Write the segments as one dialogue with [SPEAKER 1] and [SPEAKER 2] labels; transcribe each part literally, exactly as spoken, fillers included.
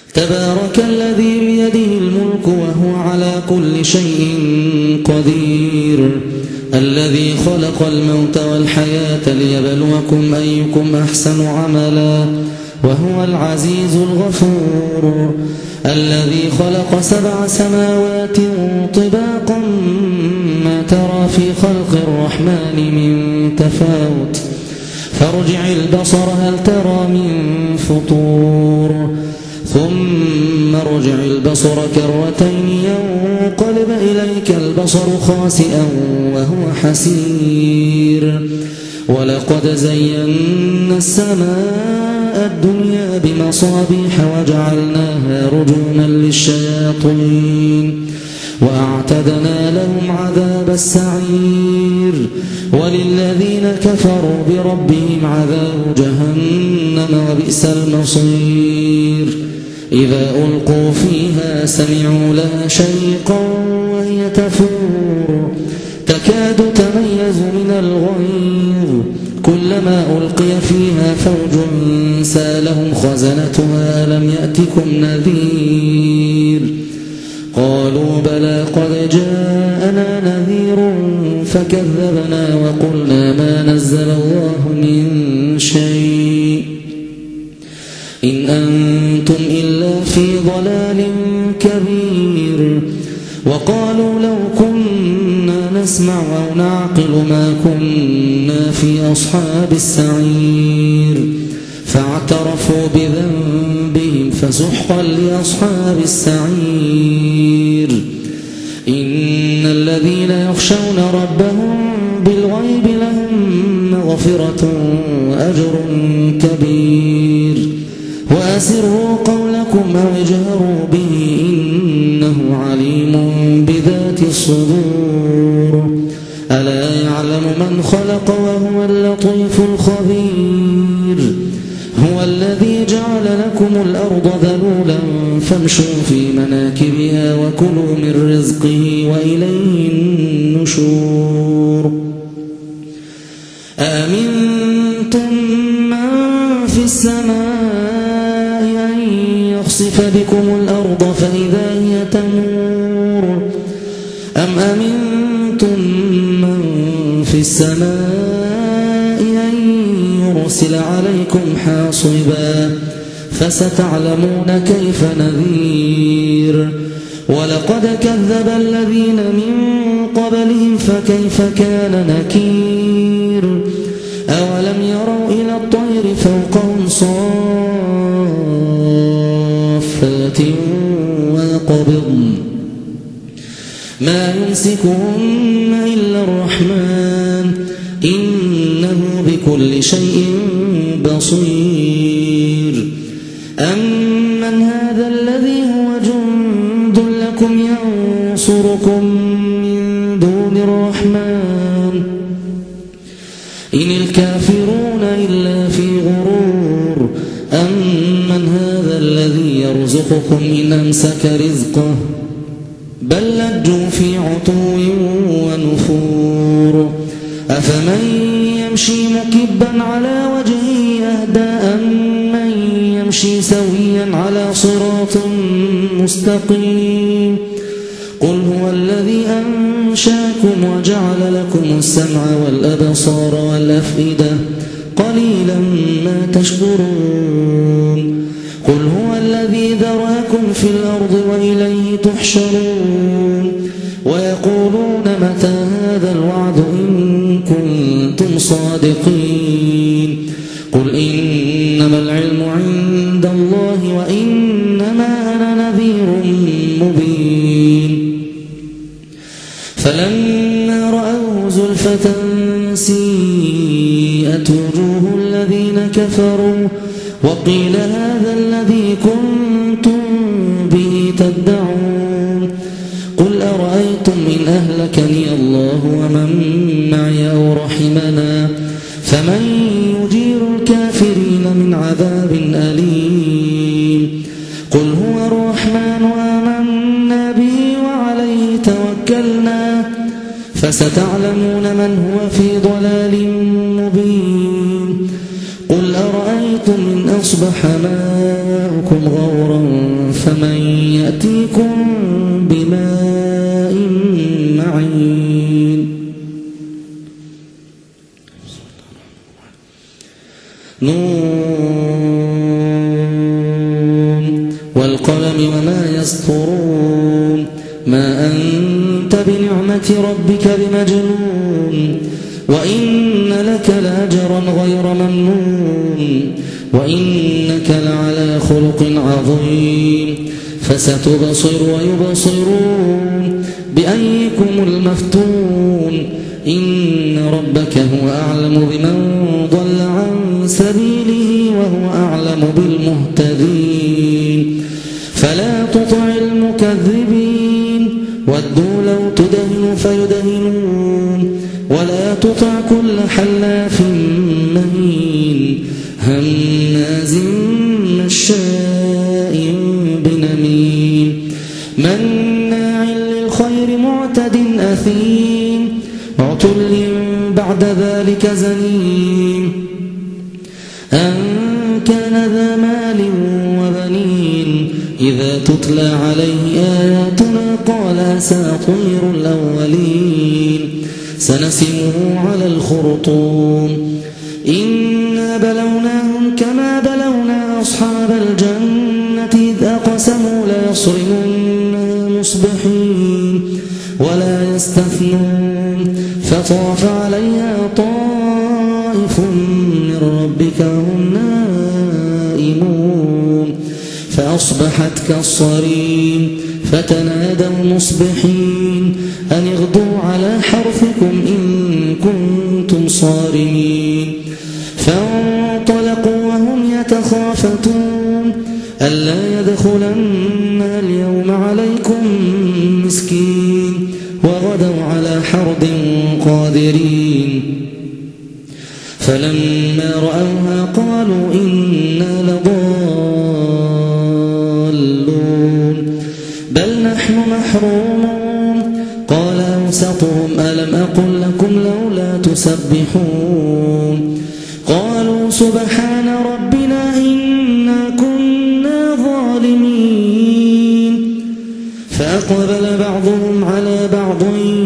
[SPEAKER 1] تبارك الذي بيده الملك وهو على كل شيء قدير الذي خلق الموت والحياة ليبلوكم أيكم أحسن عملا وهو العزيز الغفور الذي خلق سبع سماوات طباقا ما ترى في خلق الرحمن من تفاوت فارجع البصر هل ترى من فطور ثم ارجع البصر كرتين ينقلب إليك البصر خاسئا وهو حسير ولقد زينا السماء الدنيا بمصابيح وجعلناها رجوما للشياطين وأعتدنا لهم عذاب السعير وللذين كفروا بربهم عذاب جهنم وبئس المصير إذا ألقوا فيها سمعوا لها شيقا وهي تفور تكاد تميز من الغيظ كلما ألقي فيها فوج سالهم خزنتها ألم يأتكم نذير قالوا بلى قد جاءنا نذير فكذبنا وقلنا ما نزل الله من شيء إن أنتم إلا في ضلال كبير وقالوا لو كنا نسمع أو نعقل ما كنا في أصحاب السعير فاعترفوا بذنبهم فسحقا لأصحاب السعير إن الذين يخشون ربهم بالغيب لهم مغفرة وأجر كبير وأسروا قولكم أو اجهروا به إنه عليم بذات الصدور ألا يعلم من خلق وهو اللطيف الخبير هو الذي جعل لكم الأرض ذلولا فامشوا في مناكبها وكلوا من رزقه وإليه النشور أأمنتم من في السماء أن يخسف بكم الأرض فإذا هي تمور أم أمنتم من في السماء أن يرسل عليكم حاصبا فستعلمون كيف نذير ولقد كذب الذين من قبلهم فكيف كان نكير أولم يروا إلى الطير فوقهم صافات ويقبضن ما يمسكهن إلا الرحمن إنه بكل شيء بصير أمن هذا الذي هو جند لكم ينصركم من دون الرحمن إن الكافرون إلا في غرور أمن هذا الذي يرزقكم إن أمسك رزقه بل لجوا في عتو ونفور أفمن يمشي مكبا على وجهه أهدى أمن يمشي سويا على صراط مستقيم قل هو الذي أنشاكم وجعل لكم السمع والأبصار والأفئدة قليلا ما تشكرون قل هو الذي ذراكم في الأرض وإليه تحشرون ويقولون متى هذا الوعد إن كنتم صادقين قل إنما العلم عند الله وإنما أنا نذير مبين فلما رأوه زلفة سيئت وجوه الذين كفروا وقيل هذا الذي كنتم به تدعون قل أرأيتم إن أهلكني الله ومن معي أو رحمنا فمن يجير الكافرين من عذاب أليم قل هو الرحمن آمنا به وعليه توكلنا فستعلمون من هو في ضلال مبين قل أرأيتم إن أصبح ماؤكم غورا فمن يأتيكم بماء معين نون والقلم وما يسطرون ما أنت بنعمة ربك بمجنون وإن لك لأجرا غير ممنون وإنك لعلى خلق عظيم فستبصر ويبصرون بأيكم المفتون إن ربك هو أعلم بمن ضل عن سبيله وهو أعلم بالمهتدين فلا تطع المكذبين ودوا لو تدهن فيدهنون ولا تطع كل حلاف مهين هماز مشاء بنميم مناع للخير معتد أثيم عتل بعد ذلك زنيم أن كان ذا مال وبنين إذا تتلى عليه آياتنا قال أساطير الأولين سنسمه على الخرطوم إنا بلوناهم كما بلونا أصحاب الجنة إذ أقسموا ليصرمنها مصبحين ولا يستثنون فطاف عليها طائف من ربك وهم نائمون فأصبحت كالصريم فتنادوا مصبحين أن اغدوا على حرثكم إن كنتم صارمين فانطلقوا وهم يتخافتون ألا يدخلن اليوم عليكم مسكين وغدوا على حرد قادرين فلما رأوها قالوا إنا لضالون بل نحن محرومون قال أوسطهم ألم أقل لكم لولا تسبحون قالوا سبحان ربنا إنا كنا ظالمين فأقبل بعضهم على بعض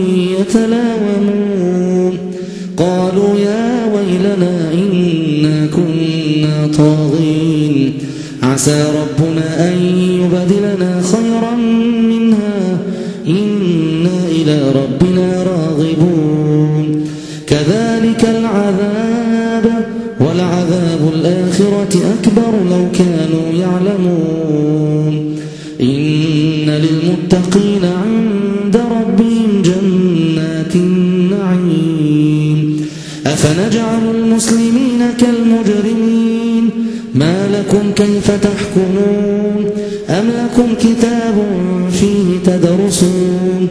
[SPEAKER 1] يتلاومون قالوا يا ويلنا إنا كنا طاغين عسى ربنا أن يبدلنا خيرا منها إنا إلى ربنا راغبون كذلك العذاب ولعذاب الآخرة أكبر لو كانوا يعلمون إن للمتقين عند ربهم جنات النعيم أفنجعل المسلمين كالمجرمين ما لكم كيف تحكمون أم لكم كتاب فيه تدرسون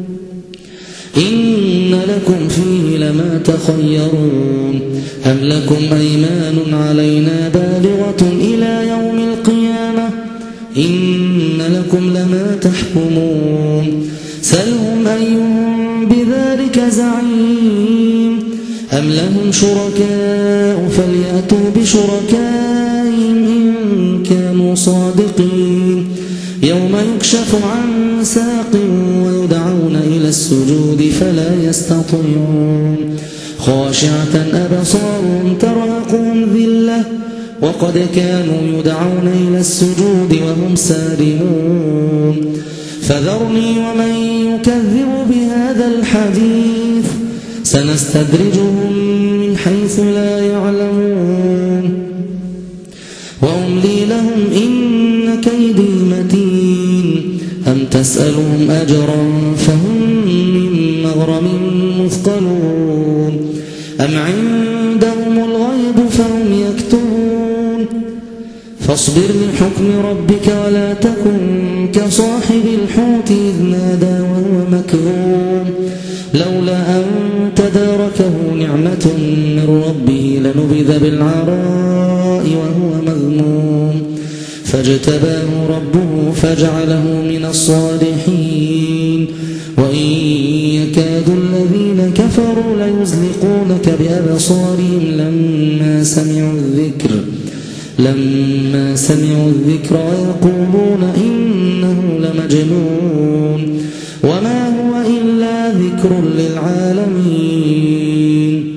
[SPEAKER 1] إن لكم فيه لما تخيرون أم لكم أيمان علينا بالغة إلى يوم القيامة إن لكم لما تحكمون سلهم أيهم بذلك زعيم أم لهم شركاء فليأتوا بشركائهم إن كانوا صادقين يوم يكشف عن ساق ويدعون إلى السجود فلا يستطيعون خاشعة أبصارهم ترهقهم ذلة وقد كانوا يدعون إلى السجود وهم سالمون فذرني ومن يكذب بهذا الحديث سنستدرجهم من حيث لا يعلمون وأملي لهم إن كيدي متين أم تسألهم أجرا فهم من مغرم مثقلون أم عندهم الغيب فهم يكتبون فاصبر لحكم ربك ولا تكن كصاحب الحوت إذ نادى وهو مكذوب لولا أن تداركه نعمة من ربه لنبذ بالعراء وهو مذموم فاجتباه ربه فجعله من الصالحين وإن يكاد الذين كفروا ليزلقونك بأبصارهم لما سمعوا الذكر لما سمعوا الذكر يقولون إنه لمجنون وما هو إلا ذكر للعالمين.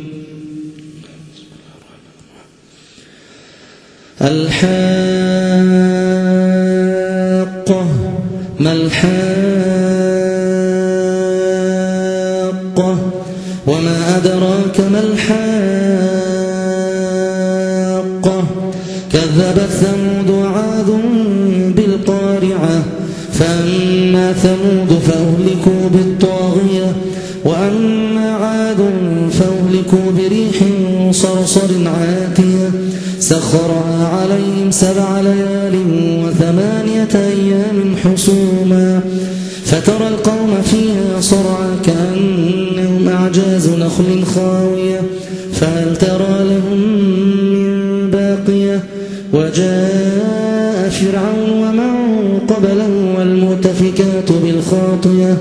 [SPEAKER 1] الحاقة ما الحاقة وما أدراك ما الحاقة كذبت ثمود وعاد بالقارعة فأما ثمود فأهلكوا بالطاغية وأما عاد فأهلكوا بريح صرصر عاتية سخرها عليهم سبع ليال وثمانية أيام حسوما فترى القوم فيها صرعى كأنهم أعجاز نخل خاوية فهل ترى لهم من باقية وجاء فرعون ومن قبله والمؤتفكات بالخاطية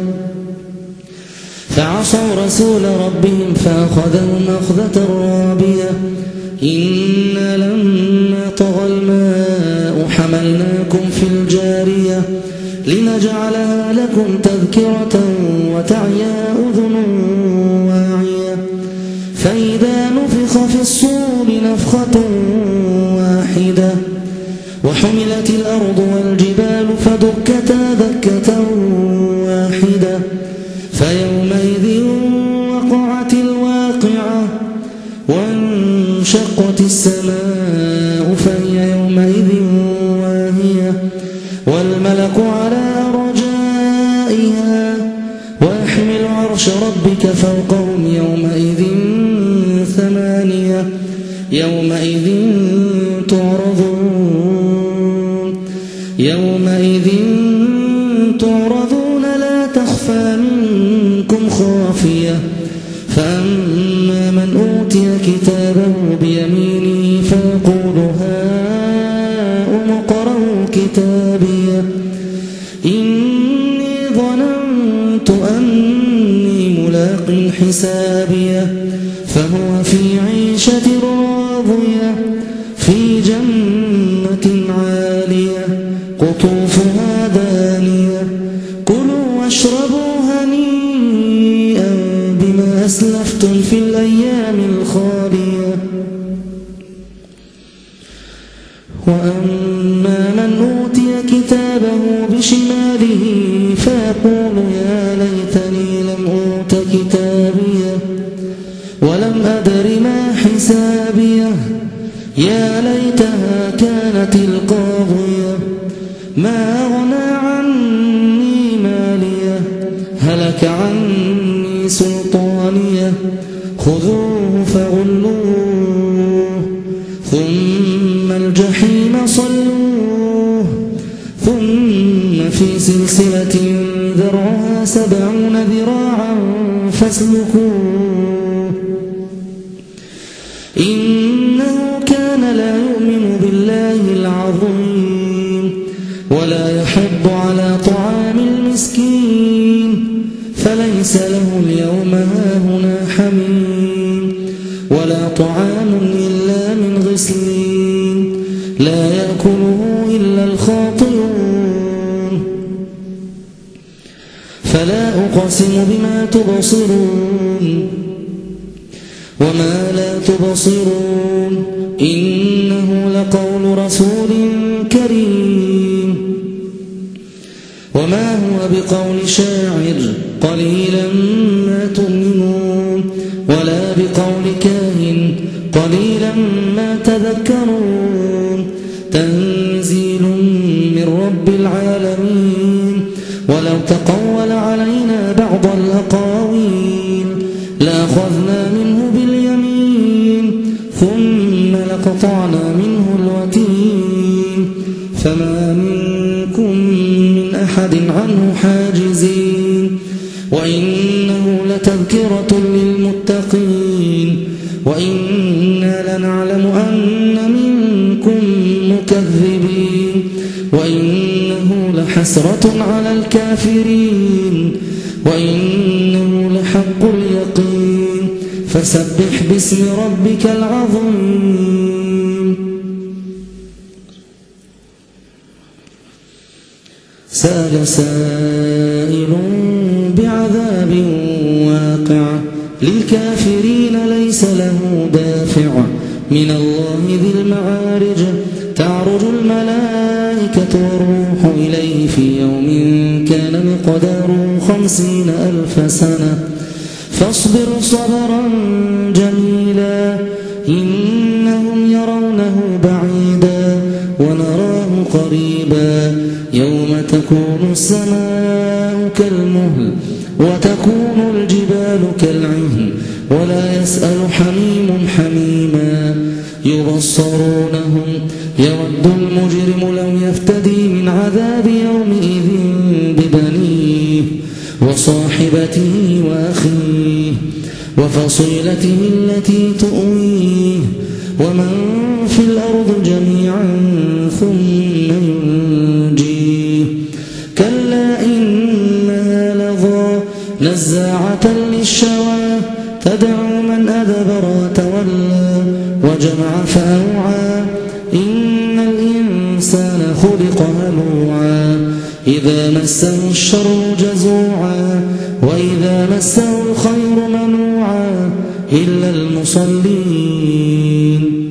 [SPEAKER 1] فعصوا رسول ربهم فأخذهم أخذة رابية إنا لما طغى الماء حملناكم في الجارية لنجعلها لكم تذكرة وتعيا أذن واعية فإذا نفخ في الصور نفخة واحدة وحملت الأرض والجبال فدكتا دكة واحدة فيومئذ وقعت الواقعة وانشقت السماء فهي يومئذ واهية والملك على أرجائها ويحمل عرش ربك فوقهم يومئذ ثمانية يومئذ تعرضون يومئذ تعرضون لا تخفى منكم خافية فأما من أوتي كتابه بيمينه فيقول هاؤم اقرءوا كتابيه إني ظننت أني ملاق حسابيه فهو في عيشة راضية في جنة عالية قطوفها دانية كلوا واشربوا هنيئا بما أسلفتم في الأيام الخالية وأما من أوتي كتابه بشماله فيقول يا ليتني لم أوت كتابيه ولم أدر ما حسابيه يا ليتها كانت القاضية ما أغنى عني ماليه هلك عني سلطانيه خذوه فغلوه ثم الجحيم صلوه ثم في سلسلة ذرعها سبعون ذراعا فاسلكوه إنه كان لا يؤمن بالله العظيم ولا يحض على طعام المسكين فليس له اليوم هاهنا حميم ولا طعام إلا من غسلين لا يأكله إلا الخاطئون فلا أقسم بما تبصرون وما لا تبصرون إنه لقول رسول كريم وما هو بقول شاعر قليلا ما تؤمنون ولا بقول كاهن قليلا ما تذكرون تنزيل من رب العالمين ولو تقول علينا بعض الأقاويل لأخذنا منه باليمين ثم لقطعنا منه الوتين فما منكم من أحد عنه حاجزين وإنه لتذكرة للمتقين وإنا لنعلم أن منكم مكذبين وإنه لحسرة على الكافرين وإنه لحق اليقين فسبح باسم ربك العظيم. سأل سائل بعذاب واقع للكافرين ليس له دافع من الله ذي المعارج تعرج الملائكة والروح إليه في يوم كان مقداره خمسين ألف سنة فاصبر صبرا جميلا إنهم يرونه بعيدا ونراه قريبا يوم تكون السماء كالمهل وتكون الجبال كالعهن ولا يسأل حميم حميما يبصرونهم يود المجرم لو يفتدي من عذاب يومئذ ببنيه وصاحبته وأخيه وفصيلته التي تؤويه ومن في الأرض جميعا ثم ينجيه كلا إنها لظى نزاعة للشوى تدعو من أدبر وتولى وجمع فأوعى إن الإنسان خلق هلوعا إذا مسه الشر جزوعا وإذا مسه الخير منوعا إلا المصلين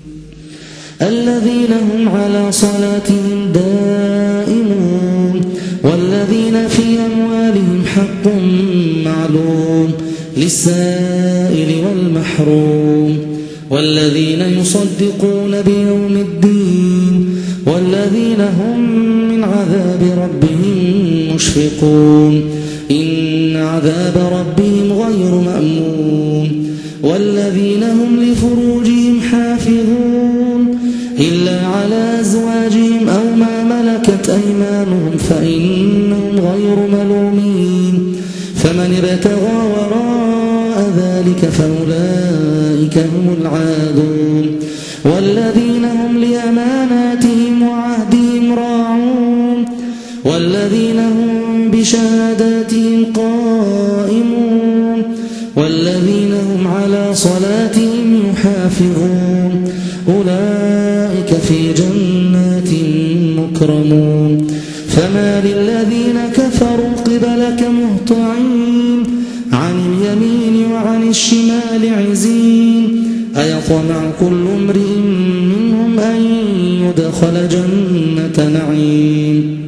[SPEAKER 1] الذين هم على صلاتهم دائمون والذين في أموالهم حق معلوم للسائل والمحروم والذين يصدقون بيوم الدين والذين هم من عذاب ربهم مشفقون إن عذاب ربهم غير مأمون والذين هم لفروجهم حافظون إلا على أزواجهم أو ما ملكت أيمانهم فإنهم غير ملومين فمن ابتغى وراء ذلك فأولئك هم العادون والذين هم لأماناتهم وعهدهم راعون والذين هم بشهاداتهم قائمون والذين هم على صلاتهم يحافظون أولئك في جنات مكرمون فما للذين كفروا قبلك مهطعين عن اليمين وعن الشمال عزين أيطمع كل امرئ منهم أن يدخل جنة نعيم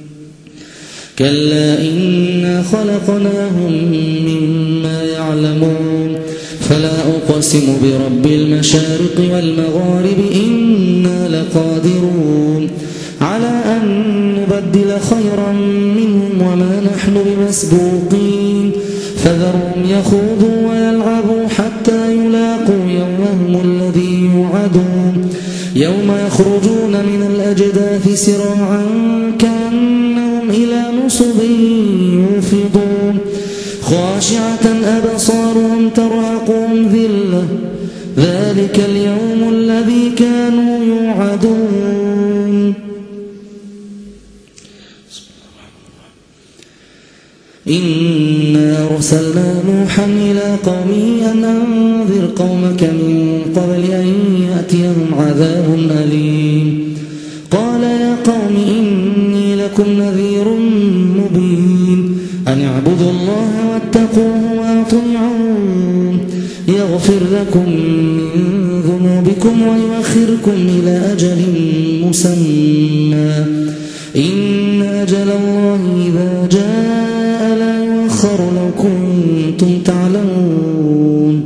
[SPEAKER 1] كلا إنا خلقناهم مما يعلمون فلا أقسم برب المشارق والمغارب إنا لقادرون على أن نبدل خيرا منهم وما نحن بمسبوقين فذرهم يخوضوا ويلعبوا حتى يلاقوا يومهم الذي يوعدون يوم يخرجون من الأجداث سراعا كأنهم إلى نصب يوفضون خاشعة أبصارهم ترهقهم ذلة ذلك اليوم الذي كانوا يوعدون إنا أرسلنا نوحا إلى قومه أن أنذر قومك من قبل أن يأتيهم عذاب أليم قال يا قوم إني لكم نذير مبين أن اعبدوا الله واتقوه وأطيعون يغفر لكم من ذنوبكم ويؤخركم إلى أجل مسمى إن أجل الله إذا جاء لا يؤخر لو كنتم تعلمون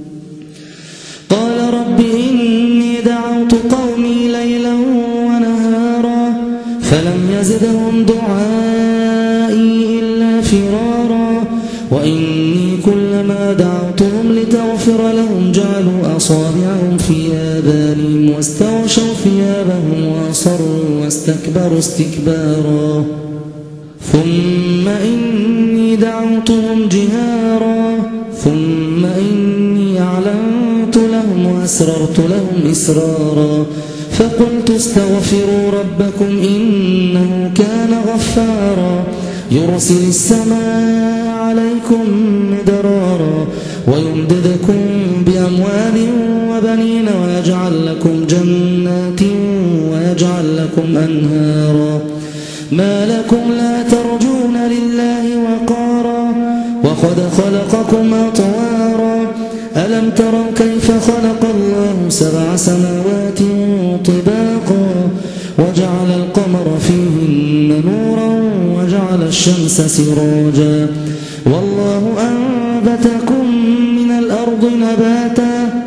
[SPEAKER 1] قال رب إني دعوت قومي ليلا ونهارا فلم يزدهم دعائي إلا فرارا وإني كلما دعوتهم لتغفر لهم جعلوا أصابعهم في آذانهم واستغشوا ثيابهم وأصروا واستكبروا استكبارا ثم إني دعوتهم جهارا ثم إني أعلنت لهم وأسررت لهم إسرارا فقلت استغفروا ربكم إنه كان غفارا يرسل السماء عليكم مدرارا ويمددكم بأموال وبنين ويجعل لكم جنات ويجعل لكم أنهارا ما لكم لا ترجون لله وقارا وقد خلقكم أطوارا ألم تروا كيف خلق الله سبع سماوات طباقا وجعل القمر فيهن نورا وجعل الشمس سراجا والله أنبتكم من الأرض نباتا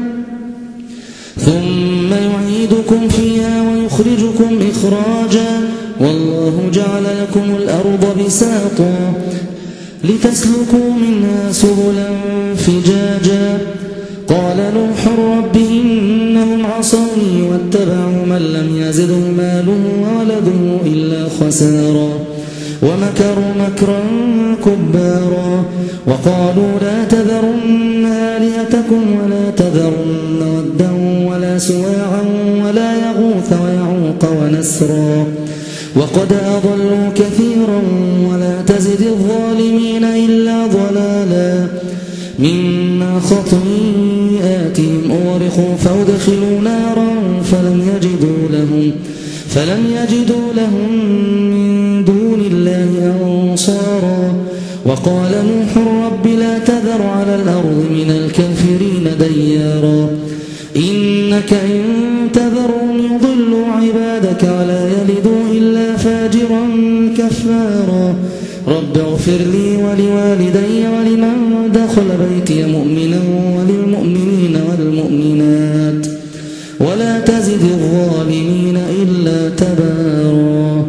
[SPEAKER 1] ثم يعيدكم فيها ويخرجكم إخراجا والله جعل لكم الأرض بساطا لتسلكوا منها سبلا فجاجا قال نوح رب إنهم عصوني واتبعوا من لم يزده ماله وولده إلا خسارا ومكروا مكرا كبارا وقالوا لا تذرن آلهتكم ولا تذرن ودا ولا سواعا ولا يغوث ويعوق ونسرا وقد أضلوا كثيرا ولا تزد الظالمين إلا ضلالا مما خطيئاتهم أورخوا فأدخلوا نارا فلم يجدوا لهم فلم يجدوا لهم من دون الله أنصارا وقال نوح رب لا تذر على الأرض من الكافرين ديارا إنك إن تذرهم يضلوا عبادك ولا يلدوا إلا فاجرا كفارا رب اغفر لي ولوالدي ولمن دخل بيتي مؤمنا وللمؤمنين والمؤمنات ولا تزد الظالمين إلا تبارا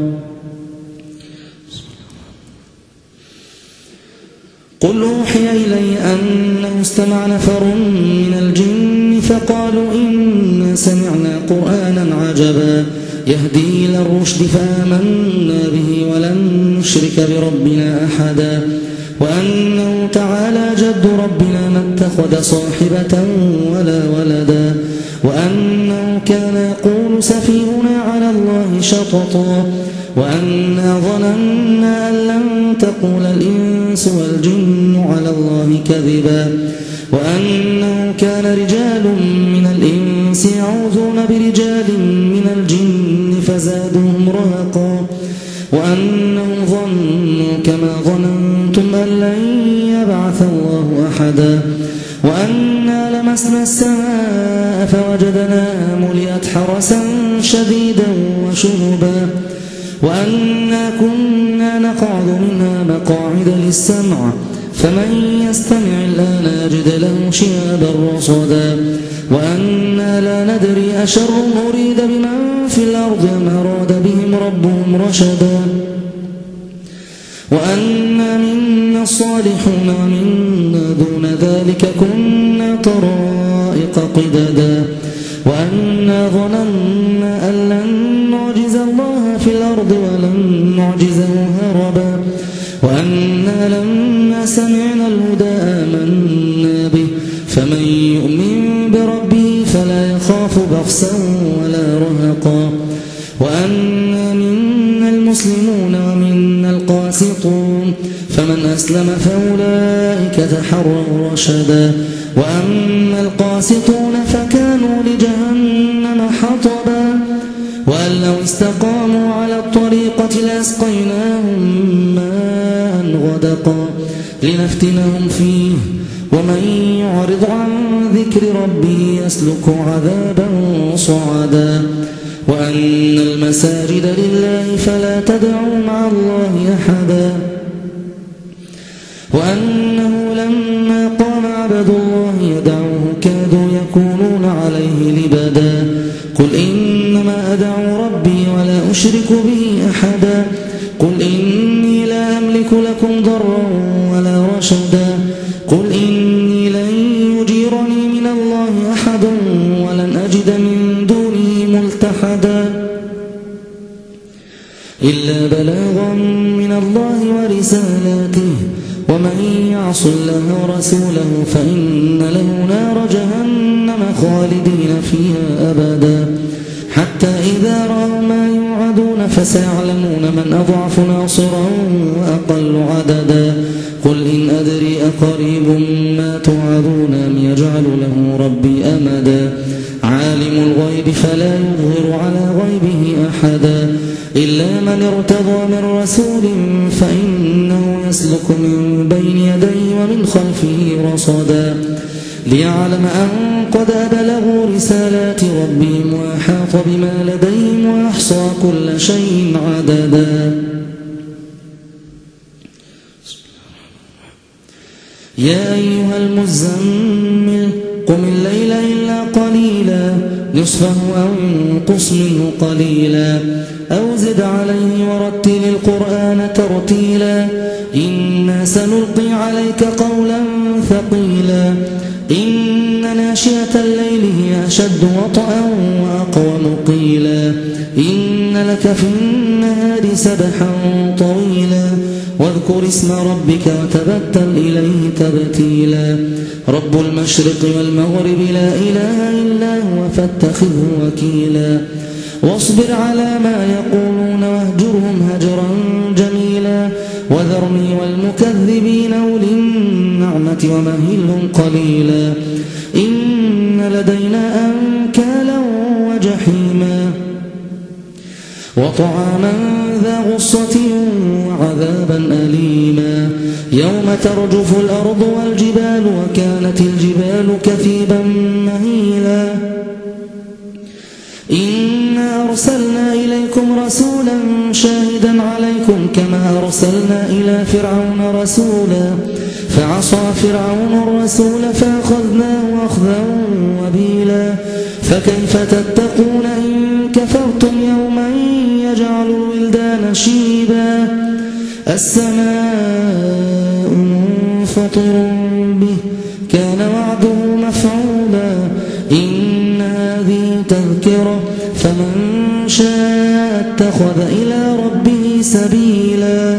[SPEAKER 1] قل أوحي إلي أنه استمع نفر من الجن فقالوا إنا سمعنا قرآنا عجبا يهدي إلى الرشد فآمنا به ولن نشرك بربنا أحدا وأنه تعالى جد ربنا ما اتخذ صاحبة ولا ولدا وأنه كان يقول سفيهنا على الله شططا وأنا ظننا أن لن تقول الإنس والجن على الله كذبا وأنه كان رجال من الإنس يعوذون برجال من الجن فزادوهم رهقا وأنهم ظنوا كما ظننتم أن لن يبعث الله أحدا وأنا لمسنا السماء فوجدناها ملئت حرسا شديدا وشهبا وأنا كنا نقعد منها مقاعد للسمع فمن يستمع الآن يجد له شهابا رصدا وأنا لا ندري أشر أريد بمن في الأرض أم أراد بهم ربهم رشدا وأنا منا الصالحون ومنا دون ذلك كنا طرائق قددا وأنا ظننا أن لن نعجز الله في الأرض ولن نعجزه هربا وأنا لما سمعنا الهدى آمنا به فمن يؤمن بربه فلا يخاف بخسا ولا رهقا وأنا منا المسلمون ومنا القاسطون فمن أسلم فأولئك تحروا رشدا وأما القاسطون فكانوا لجهنم حطبا وأن لو استقاموا على الطريقة لأسقيناهم ماء غدقا لنفتنهم فيه ومن يعرض عن ذكر ربه يسلك عذابا صعدا وأن المساجد لله فلا تدعوا مع الله أحدا وأنه لما قام عبد الله يدعوه كادوا يكونون عليه لبدا قل إنما أدعو ربي ولا أشرك به أحدا قل إني لا أملك لكم ضرا ولا رشدا قل إني لن يجيرني من الله أحد ولن أجد من دونه ملتحدا إلا بلاغا من الله ورسالاته ومن يعص الله ورسوله فإن له نار جهنم خالدين فيها أبدا حتى إذا رأوا ما يوعدون فسيعلمون من أضعف ناصرا وأقل عددا قل إن أدري أقريب ما توعدون أم يجعل له ربي أمدا عالم الغيب فلا يظهر على غيبه أحدا إلا من ارتضى من رسول فإنه يسلك من بين يديه ومن خلفه رصدا ليعلم أن قد أبلغوا رسالات ربهم وأحاط بما لديهم وأحصى كل شيء عددا. يا أيها المزمل قم الليل إلا قليلا نصفه أو انقص منه قليلا أو زد عليه ورتل القرآن ترتيلا إنا سنلقي عليك قولا ثقيلا إن ناشئة الليل هي أشد وطئا وأقوم قيلا إن لك في النهار سبحا طويلا واذكر اسم ربك وتبتل إليه تبتيلا رب المشرق والمغرب لا إله إلا هو فاتخذه وكيلا واصبر على ما يقولون واهجرهم هجرا جميلا وذرني والمكذبين أولي النعمة ومهلهم قليلا إن لدينا أنكالا وجحيما وطعاما ذا غصة وعذابا أليما يوم ترجف الأرض والجبال وكانت الجبال كثيبا مهيلا إنا أرسلنا إليكم رسولا شاهدا عليكم كما أرسلنا إلى فرعون رسولا فعصى فرعون الرسول فأخذناه أخذا وبيلا فكيف تتقون إن كفرتم يوما يجعل الولدان شيبا السماء منفطر به كان وعده مفعولا إن هذه تذكرة فمن شاء اتخذ إلى ربه سبيلا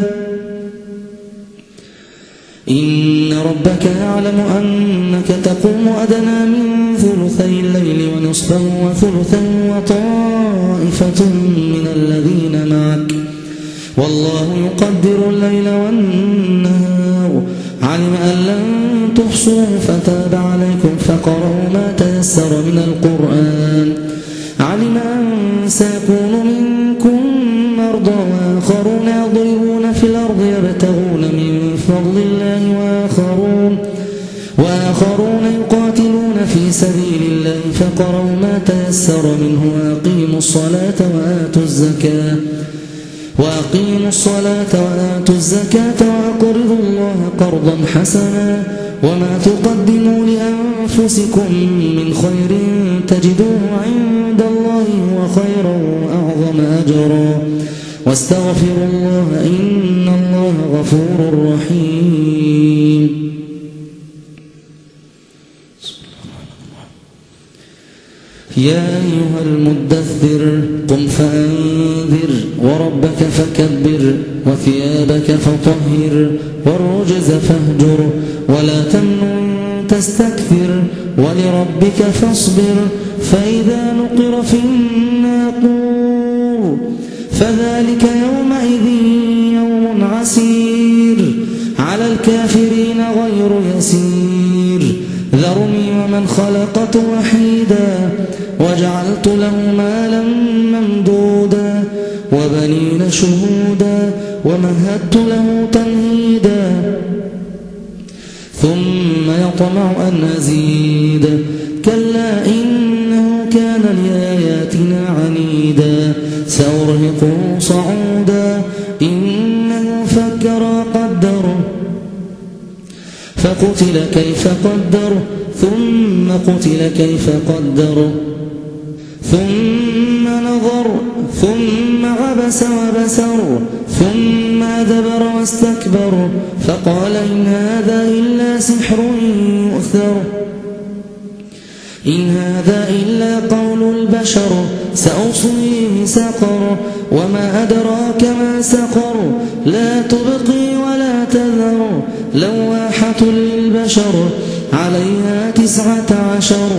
[SPEAKER 1] إن ربك يعلم أنك تقوم أدنى من ثلثي الليل ونصفه وثلثا وطائفة من الذين معك والله يقدر الليل والنهار علم أن لن تحصوه فتاب عليكم فقرأوا ما تيسر من القرآن علم أن سيكون منكم مرضى وآخرون يضربون في الأرض يبتغون من فضل الله وآخرون, وآخرون يقاتلون في سبيل الله فقرأوا ما تيسر منه وأقيموا الصلاة وآتوا الزكاة وأقيموا الصلاة وآتوا الزكاة وأقرضوا الله قرضا حسنا وما تقدموا لأنفسكم من خير تجدوه عند الله هو خيرا وأعظم أجرا واستغفروا الله إن الله غفور رحيم. يا أيها المدثر قم فأنذر وربك فكبر وثيابك فطهر والرجز فاهجر ولا تمنن تستكثر ولربك فاصبر فإذا نقر في الناقور فذلك يومئذ يوم عسير على الكافرين غير يسير ذرني ومن خلقت وحيدا وجعلت له مالا ممدودا وبنين شهودا ومهدت له تمهيدا ثم يطمع أن أزيد كلا إنه كان لآياتنا عنيدا سأرهقه صعودا إنه فكر وقدر فقتل كيف قدر ثم قتل كيف قدر ثم نظر ثم عبس وبسر ثم أدبر واستكبر فقال إن هذا إلا سحر يؤثر إن هذا إلا قول البشر سأصليه سقر وما أدراك ما سقر لا تبقي ولا تذر لواحة للبشر عليها تسعة عشر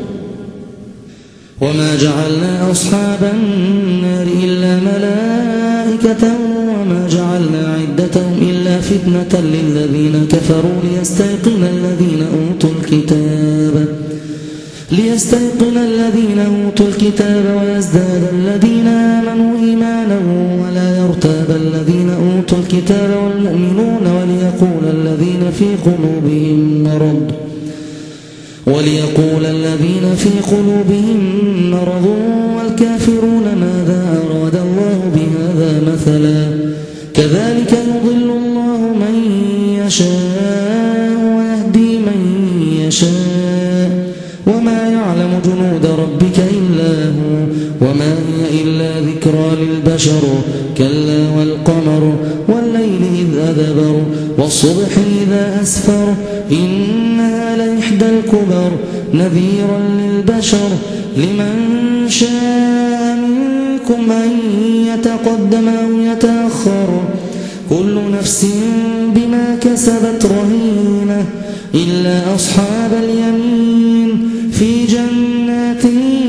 [SPEAKER 1] وما جعلنا أصحاب النار إلا ملائكة وما جعلنا عدتهم إلا فتنة للذين كفروا ليستيقن الذين أوتوا الكتاب ليستيقن الذين أوتوا الكتاب ويزداد الذين آمنوا إيمانا ولا يرتاب الذين أوتوا الكتاب والمؤمنون وليقول الذين في قلوبهم مرض وليقول الذين في قلوبهم مرض والكافرون ماذا أراد الله بهذا مثلا كذلك يضل الله من يشاء ويهدي من يشاء وما يعلم جنود ربك إلا هو وما هي إلا ذكرى للبشر كلا والقمر والليل إذ أدبر والصبح إذا أسفر إنها لإحدى الكبر نذيرا للبشر لمن شاء منكم أن يتقدم أو يتأخر كل نفس بما كسبت رهينة إلا أصحاب اليمين في جنات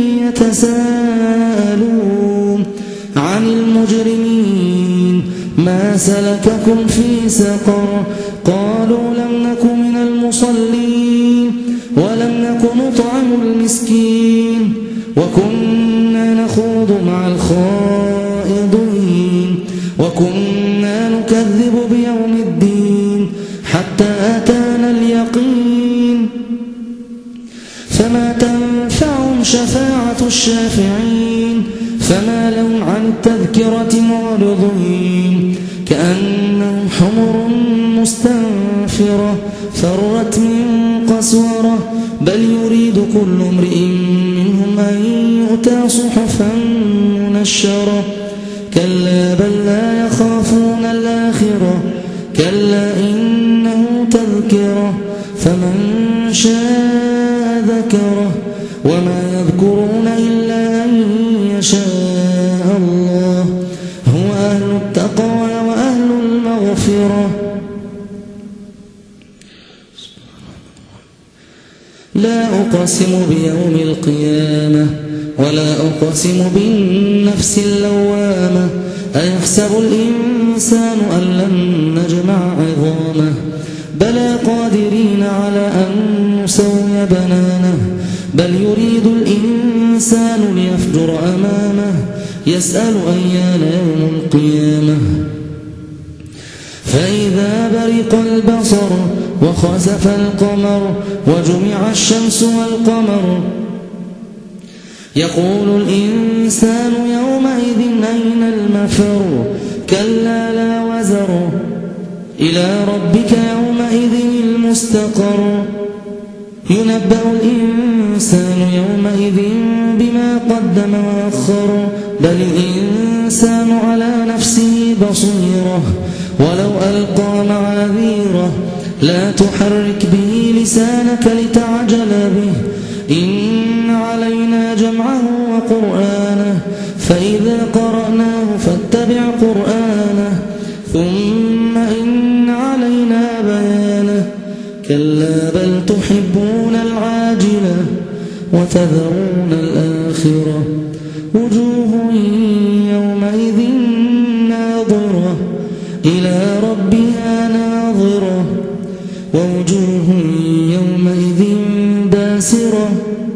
[SPEAKER 1] يتساءلون عن المجرمين ما سلككم في سقر قالوا لم نك من المصلين ولم نك نطعم المسكين وكنا نخوض مع الخائضين وكنا نكذب بيوم الدين حتى أتانا اليقين فما تنفعهم شفاعة الشافعين فما لهم عن التذكرة معرضين كأنهم حمر مستنفرة فرت من قسورة بل يريد كل امرئ منهم أن يؤتى صحفا منشرة كلا بل لا يخافون الآخرة كلا إنه تذكرة فمن شاء ذكره وما يذكرون إلا أن يشاء الله هو أهل التقوى وأهل المغفرة لا أقسم بيوم القيامة ولا أقسم بالنفس اللوامة أيحسب الإنسان أن لن نجمع عظامه بلى قادرين على أن نسوي بنانه بل يريد الإنسان ليفجر أمامه يسأل أيان يوم القيامة فإذا برق البصر وخسف القمر وجمع الشمس والقمر يقول الإنسان يومئذ أين المفر كلا لا وزر إلى ربك يومئذ المستقر ينبأ الإنسان يومئذ بما قدم وأخر بل الإنسان على نفسه بصيرة ولو ألقى معاذيره لا تحرك به لسانك لتعجل به إن علينا جمعه وقرآنه فإذا قرأناه فاتبع قرآنه ثم إن علينا بيانه كلا بل تحبون العاجلة وتذرون الآخرة وجوه يومئذ ناظرة إلى ربها ناظرة ووجوه يومئذ باسرة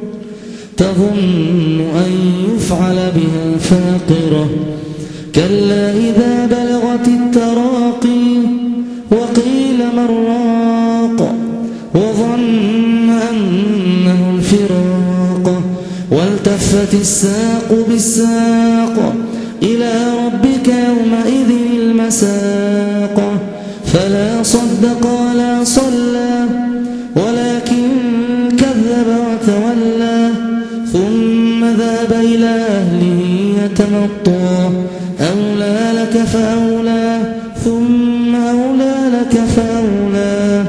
[SPEAKER 1] تظن أن يفعل بها فاقرة كلا إذا بلغت التراقي وقيل من راق وظن أنه الفراق والتفت الساق بالساق إلى ربك يومئذ المساق فلا صدق ولا صلى ولكن كذب وتولى ثم ذهب إلى أهله يتمطى أولى لك فأولى ثم أولى لك فأولى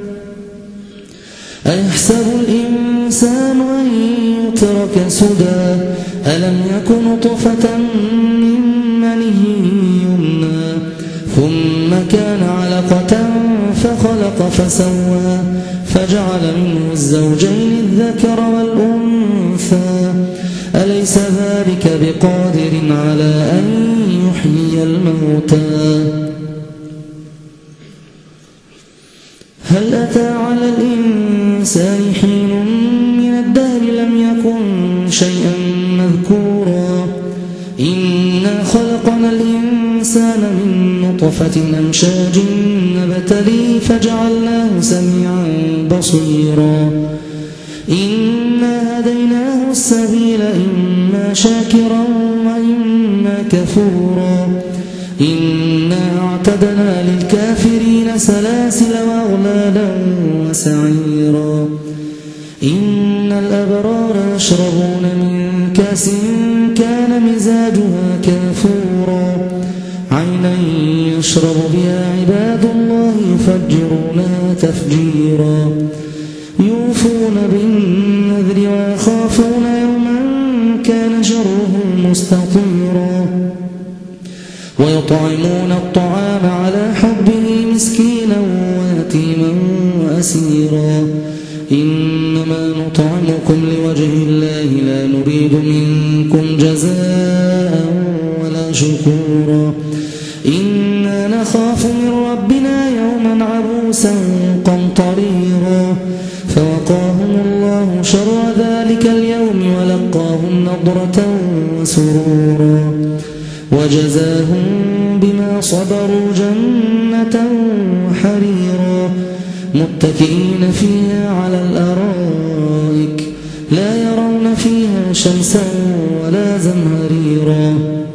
[SPEAKER 1] أيحسب الإنسان أن يترك سدى ألم يكن نطفة من مني يمنى ثم كان علقة فخلق فسوى فجعل منه الزوجين الذكر والأنثى أليس ذلك بقادر على أن يحيي الموتى هل أتى على الإنسان حين من الدهر لم شيئا مذكورا إنا خلقنا الإنسان من نطفة أمشاج نبتليه فجعلناه سميعا بصيرا إنا هديناه السبيل إما شاكرا وإما كفورا إنا أعتدنا للكافرين سلاسل وأغلالا وسعيرا إن الأبرار يشربون من كأس كان مزاجها كافورا عينا يشرب بها عباد الله يفجرونها تفجيرا يوفون بالنذر ويخافون يوما كان شره مستطيرا ويطعمون الطعام على حبه مسكينا ويتيما وأسيرا إنما نطعمكم لوجه الله لا نريد منكم جزاء ولا شكورا إنا نخاف من ربنا يوما عبوسا قمطريرا فوقاهم الله شر ذلك اليوم ولقاهم نضرة وسرورا وجزاهم بما صبروا جنة وحريرا متكئين فيها على الأرائك لا يرون فيها شمسا ولا زمهريرا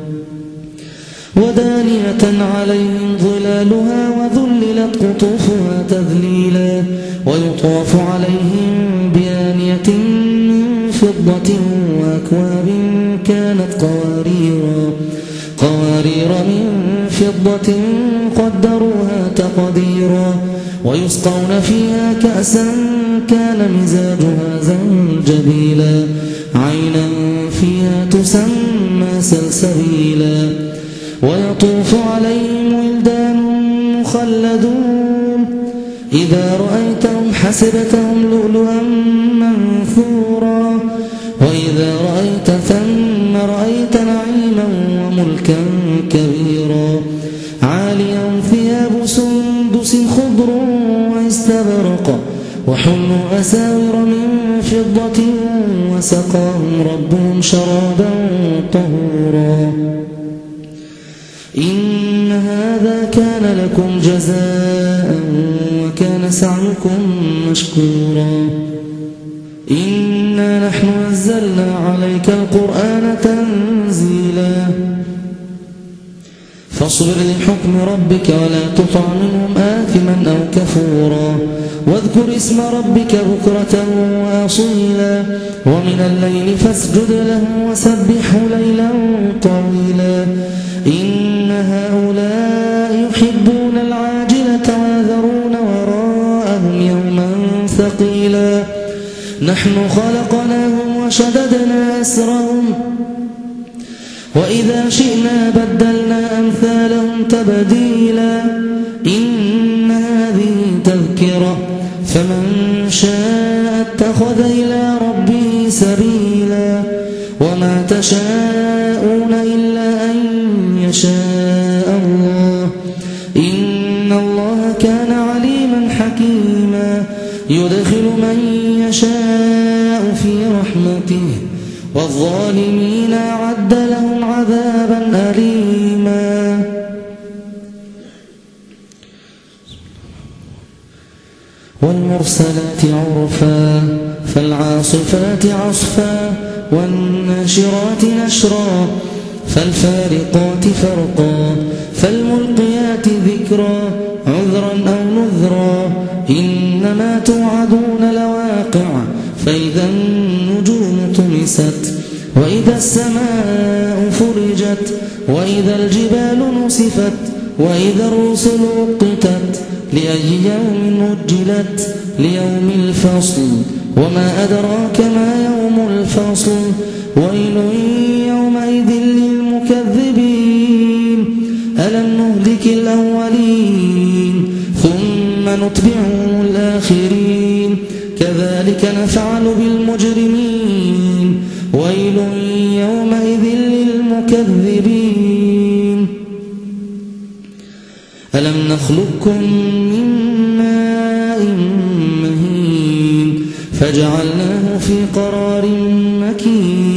[SPEAKER 1] ودانية عليهم ظلالها وذللت قطوفها تذليلا ويطاف عليهم بآنية من فضة وأكواب كانت قواريرا قوارير من فضة قدروها تقديرا ويسقون فيها كأسا كان مزاجها زنجبيلا عينا فيها تسمى سلسبيلا ويطوف عليهم ولدان مخلدون إذا رأيتهم حسبتهم لؤلؤا منثورا وإذا رأيت ثم رأيت نعيما وملكا كبيرا عاليا ثياب سندس خضر واستبرق وحلوا أساور من فضة وسقاهم ربهم شرابا طهورا إن هذا كان لكم جزاء وكان سعيكم مشكورا إنا نحن نزلنا عليك القرآن تنزيلا فاصبر لحكم ربك ولا تطع منهم آثما أو كفورا واذكر اسم ربك بكرة وأصيلا ومن الليل فاسجد له وسبحه ليلا طويلا إن هؤلاء يحبون العاجلة ويذرون وراءهم يوما ثقيلا نحن خلقناهم وشددنا أسرهم وإذا شئنا بدلنا أمثالهم تبديلا إن هذه تذكرة فمن شاء اتخذ إلى ربه سبيلا وما تشاءون إلا أن يشاء الله إن الله كان عليما حكيما يدخل من يشاء في رحمته والظالمين أعد لهم عذابا أليما والمرسلات عرفا فالعاصفات عصفا والناشرات نشرا فالفارقات فرقا فالملقيات ذكرا عذرا أو نذرا إنما توعدون لواقع فإذا النجوم طمست وإذا السماء فرجت وإذا الجبال نسفت وإذا الرسل أقتت لأي يوم أجلت ليوم الفصل وما أدراك ما يوم الفصل ويل يومئذ للمكذبين ألم نهلك الأولين ثم نتبعهم الآخرين كذلك نفعل بالمجرمين ويل يومئذ للمكذبين ألم نخلقكم من ماء مهين فجعلناه في قرار مكين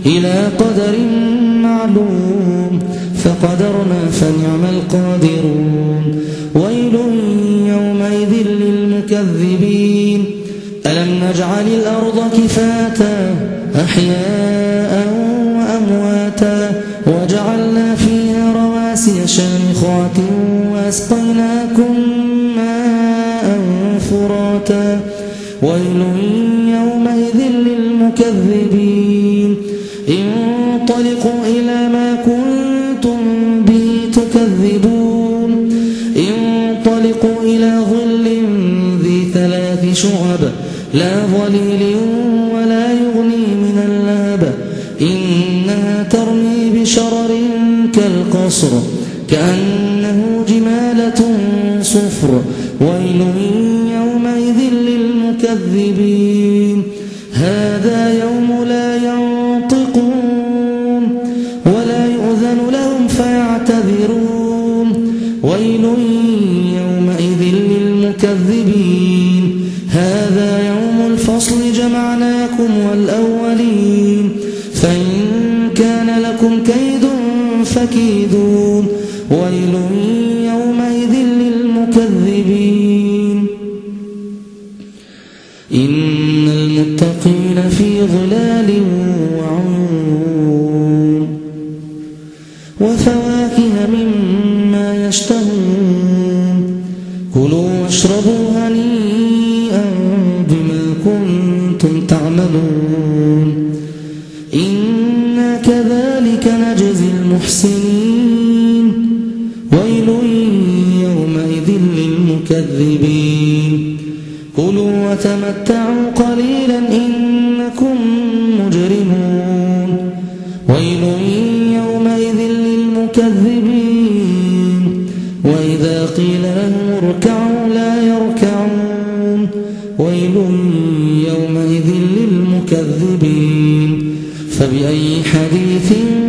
[SPEAKER 1] إلى قدر معلوم فقدرنا فنعم القادرون ويل يومئذ للمكذبين ألم نجعل الأرض كفاتا أحياء وأمواتا وجعلنا فيها رواسي شامخات وأسقيناكم ماء فراتا ويل يومئذ للمكذبين انطلقوا إلى ما كنتم به تكذبون انطلقوا إلى ظل ذي ثلاث شعب لا ظليل ولا يغني من اللهب إنها ترمي بشرر كالقصر كأنه جمالة صفر ويل يومئذ للمكذبين هذا يوم لا ينطقون ولا يؤذن لهم فيعتذرون ويل يومئذ للمكذبين هذا يوم الفصل جمعناكم والأولين فإن كان لكم كيد فكيدون ويل يومئذ للمكذبين إن المتقين في ظلال وعيون وفواكه مما يشتهون كلوا واشربوا هنيئا بما كنتم تعملون إنا كذلك نجزي المحسنين ويل يومئذ للمكذبين كلوا وتمتعوا قليلا إنكم مجرمون ويل يومئذ للمكذبين وإذا قيل لهم اركعوا لا يركعون ويل يومئذ للمكذبين فبأي حديث